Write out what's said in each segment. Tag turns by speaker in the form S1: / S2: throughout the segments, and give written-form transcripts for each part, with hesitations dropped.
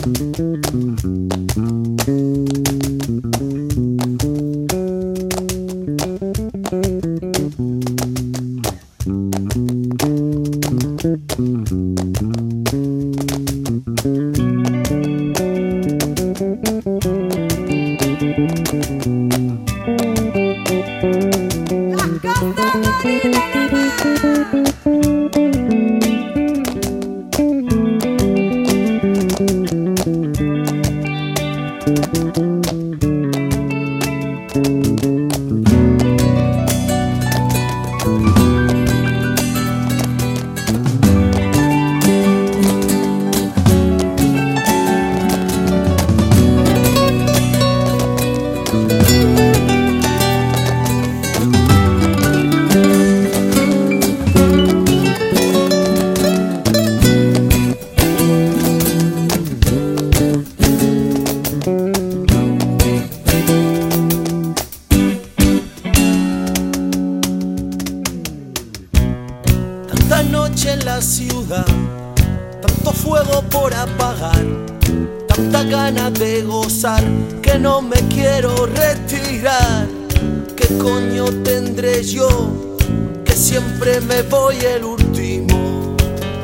S1: En la ciudad, tanto fuego por apagar, tanta gana de gozar que no me quiero retirar. ¿Qué coño tendré yo que siempre me voy el último?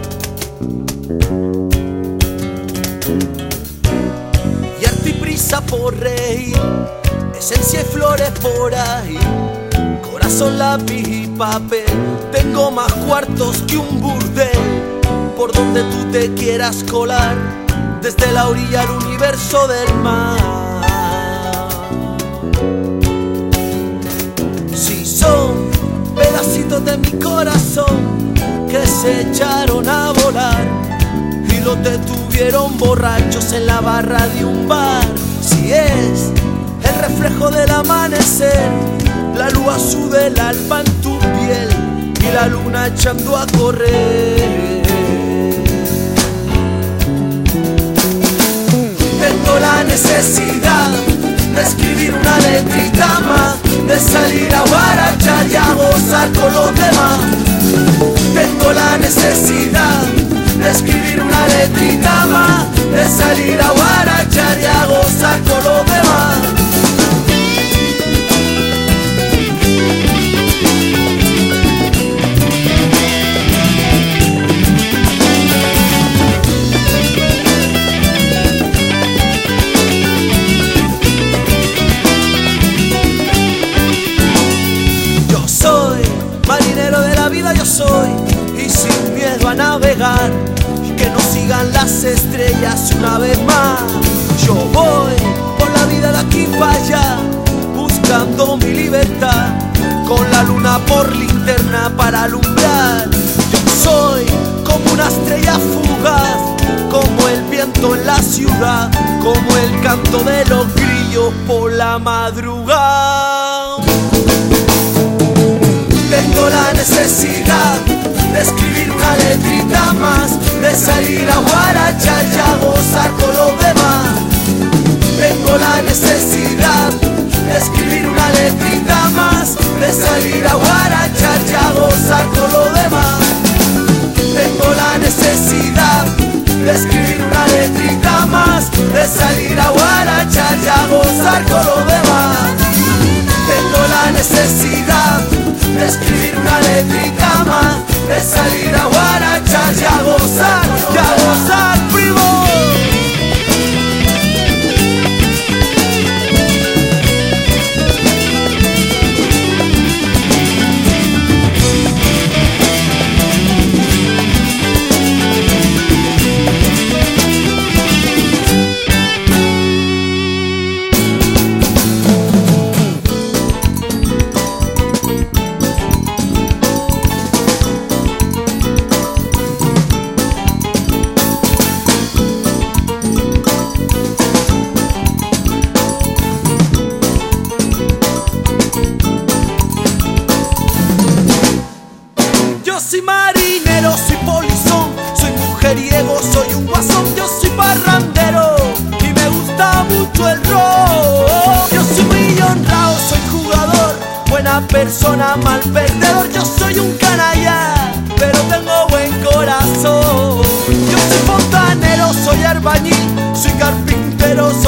S1: Y arte y prisa por reír, esencia y flores por ahí, corazón, lápiz y papel. Tengo más cuartos que un burdel, por donde tú te quieras colar, desde la orilla al universo del mar. Si son pedacitos de mi corazón que se echaron a volar y los detuvieron borrachos en la barra de un bar. Si es el reflejo del amanecer, la luz azul del alba en tu piel y la luna echando a correr. Tengo la necesidad de escribir una letrita más, de salir a guarachar y a gozar con los demás. Tengo la necesidad de escribir una letrita más, de salir a guarachar y a gozar con los demás. Yo soy, y sin miedo a navegar, y que no sigan las estrellas una vez más. Yo voy por la vida de aquí para allá, buscando mi libertad, con la luna por linterna para alumbrar. Yo soy como una estrella fugaz, como el viento en la ciudad, como el canto de los grillos por la madrugada. Tengo la necesidad de escribir una letrita más, de salir a guarachar y a gozar con los demás. Tengo la necesidad de escribir una letrita más, de salir a guarachar y a gozar con los demás. Tengo la necesidad de escribir una letrita más, de salir a guarachar y a gozar con los demás. Tengo la necesidad de escribir una letrita más, de salir a guarachar y a gozar, primo. Soy marinero, soy polizón, soy mujeriego, soy un guasón. Yo soy parrandero y me gusta mucho el rock. Yo soy muy honrado, soy jugador, buena persona, mal perdedor. Yo soy un canalla, pero tengo buen corazón. Yo soy fontanero, soy albañil, soy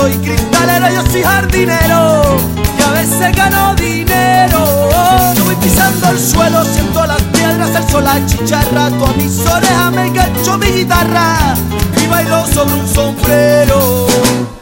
S1: soy cristalero, yo soy jardinero y a veces gano dinero. Yo voy pisando el suelo, siento las piedras, el sol la chicharra. Tú a mis orejas me engancho mi guitarra y bailo sobre un sombrero.